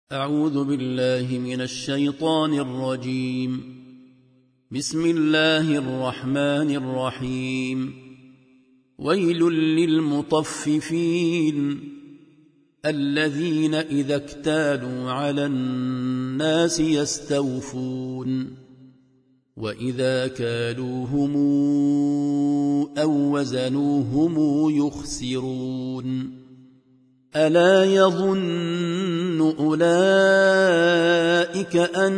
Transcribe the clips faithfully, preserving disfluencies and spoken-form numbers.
أعوذ بالله من الشيطان الرجيم. بسم الله الرحمن الرحيم. ويل للمطففين الذين إذا اكتالوا على الناس يستوفون وإذا كالوهم أو وزنوهم يخسرون ألا يظن أولئك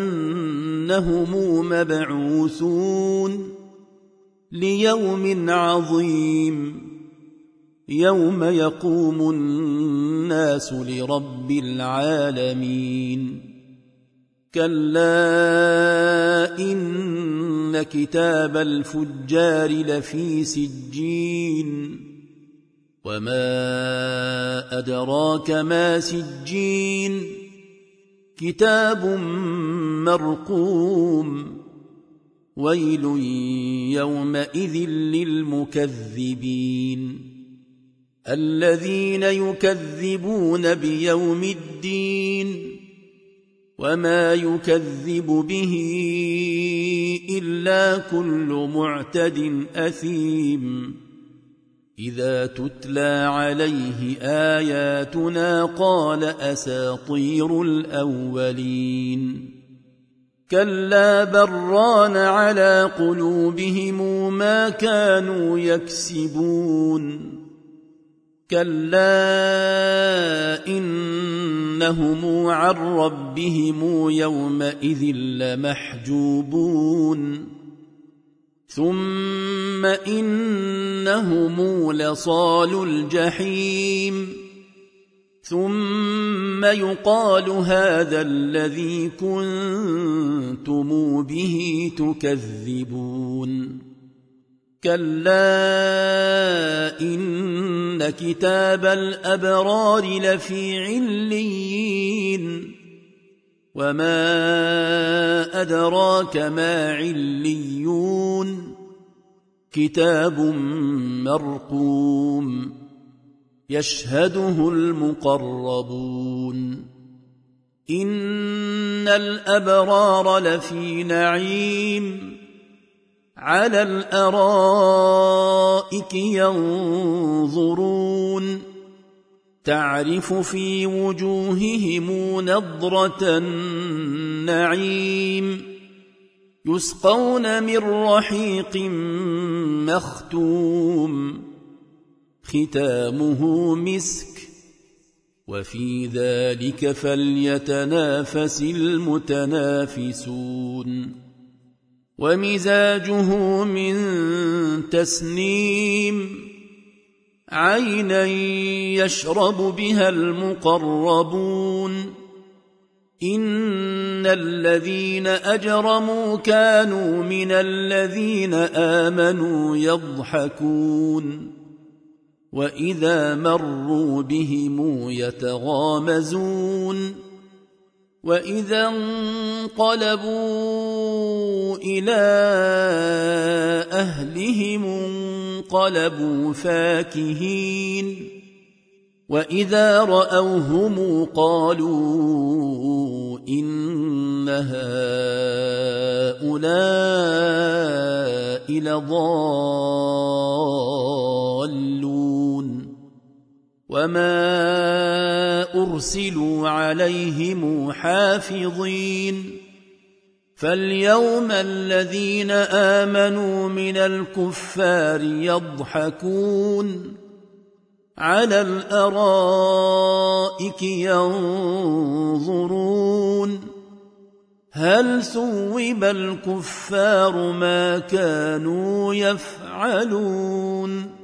أنهم مبعوثون ليوم عظيم يوم يقوم الناس لرب العالمين كلا إن كتاب الفجار لفي سجين وما أدراك ما سجين كتاب مرقوم ويل يومئذ للمكذبين الذين يكذبون بيوم الدين وما يكذب به إلا كل معتد أثيم إذا تتلى عليه آياتنا قال أساطير الأولين كلا بران على قلوبهم ما كانوا يكسبون كلا إنهم عن ربهم يومئذ لمحجوبون ثم إنهم لصالو الجحيم ثم يقال هذا الذي كنتم به تكذبون كلا إن كتاب الأبرار لفي عليين وما أدراك ما عليون كتاب مرقوم يشهده المقربون إن الأبرار لفي نعيم على الأرائك ينظرون تعرف في وجوههم نضرة النعيم يسقون من رحيق مختوم ختامه مسك وفي ذلك فليتنافس المتنافسون ومزاجه من تسنيم عينا يشرب بها المقربون إن الذين أجرموا كانوا من الذين آمنوا يضحكون وإذا مروا بهم يتغامزون وإذا انقلبوا إلى أهلهم انقلبوا فاكهين وإذا رأوهم قالوا إن هؤلاء لضالون وما أرسلوا عليهم حافظين فاليوم الذين آمنوا من الكفار يضحكون على الأرائك ينظرون هل ثوب الكفار ما كانوا يفعلون